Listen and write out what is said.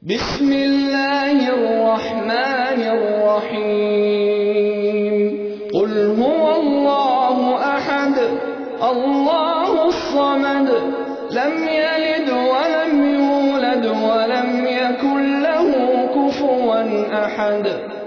بسم الله الرحمن الرحيم قل هو الله أحد الله الصمد لم يلد ولم يولد ولم يكن له كفوا أحد